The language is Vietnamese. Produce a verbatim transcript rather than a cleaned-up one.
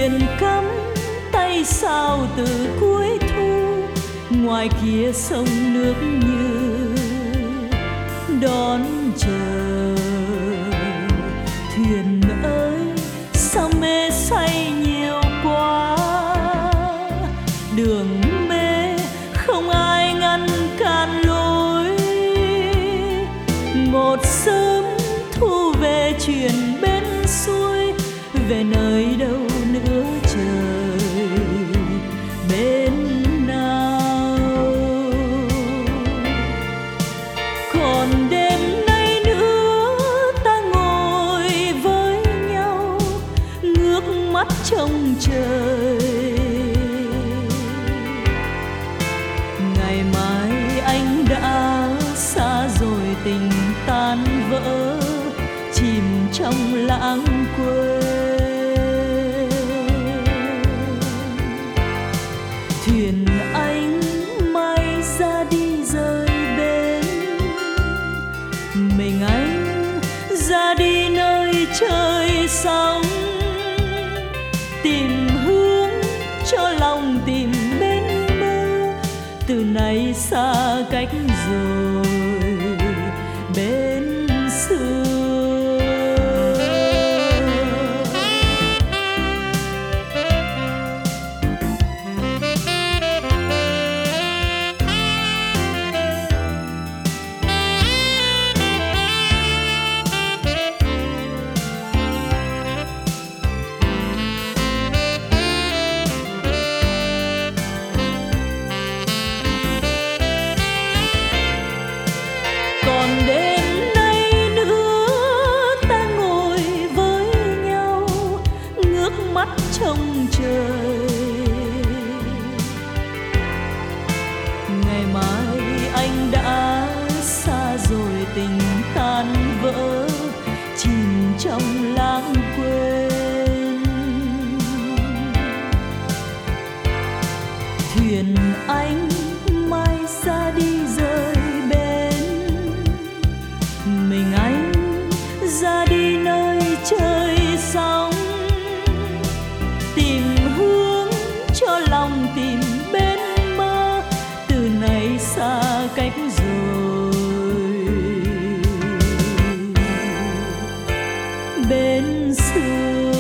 thuyền cắm tay sao từ cuối thu, ngoài kia sông nước như đón chờ. Thuyền ơi sao mê say nhiều quá, đường mê không ai ngăn cản lối. Một sớm thu về chuyện bên xuôi, về nơi đâu nữa trời bên nào. Còn đêm nay nữa ta ngồi với nhau, ngước mắt trông trời. Ngày mai anh đã xa rồi, tình tan vỡ chìm trong lãng quên. Thuyền anh mai ra đi rời bến, mình anh ra đi nơi trời sóng. Tìm hướng cho lòng tìm bên bờ, từ nay xa cách rồi bên xưa. Trông trời ngày mai anh đã xa rồi, tình tan vỡ chìm trong lãng quên. Thuyền anh mai ra đi rời bến, mình anh ra đi nơi trời sóng. Tìm hướng cho lòng tìm bên mơ, từ nay xa cách rồi bên xưa.